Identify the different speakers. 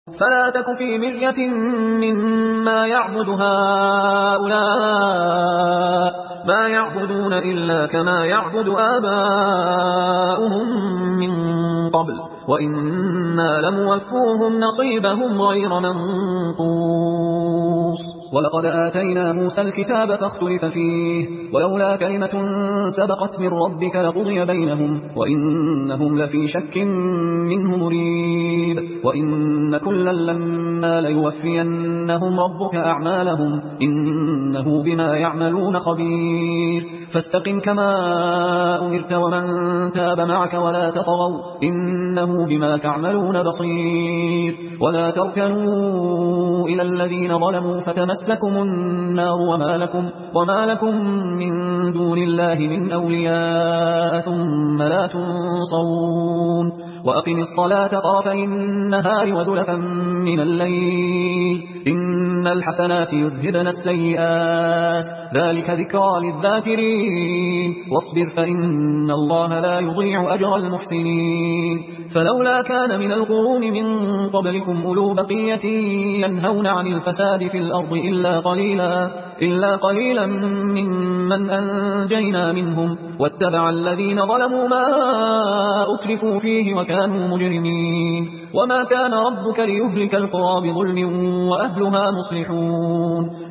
Speaker 1: فلا تك في مرية مما يعبد هؤلاء ما يعبدون إلا كما يعبد آباؤهم من قبل وإنا لموفوهم نصيبهم غير منقوص. ولقد آتينا موسى الكتاب فاختلف فيه ولولا كلمة سبقت من ربك لقضي بينهم وإنهم لفي شك منه مريب. وإن كلا لما ليوفينهم ربك أعمالهم إنه بما يعملون خبير. فاستقم كما أمرت ومن تاب معك ولا تطغوا إنه بما تعملون بصير. ولا تركنوا إلى الذين ظلموا فتمسكم النار وما لكم من دون الله من أولياء ثم لا تنصرون. وأقم الصلاة طرفي النهار وزلفا من الليل إن الحسنات يذهبن السيئات ذلك ذكرى للذاكرين. واصبر فإن الله لا يضيع أجر المحسنين. فلولا كان من القرون من قبلكم أولو بقية ينهون عن الفساد في الأرض إلا قليلا ممن أنجينا منهم واتبع الذين ظلموا ما أترفوا فيه وكانوا مجرمين. وما كان ربك ليهلك القرى بظلم وأهلها مصلحون.